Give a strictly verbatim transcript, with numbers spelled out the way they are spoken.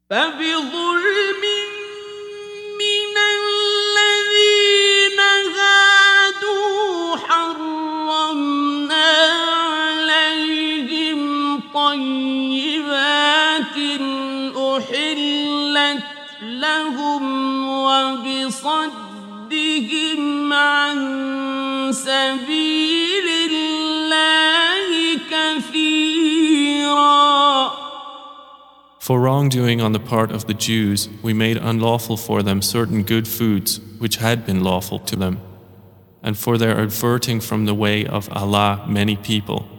فبظلم من الذين هادوا حرمنا عليهم طيبات أحلت لهم وبصدهم عن سبيل الله كثيرا. For wrongdoing on the part of the Jews, we made unlawful for them certain good foods which had been lawful to them, and for their averting from the way of Allah many people.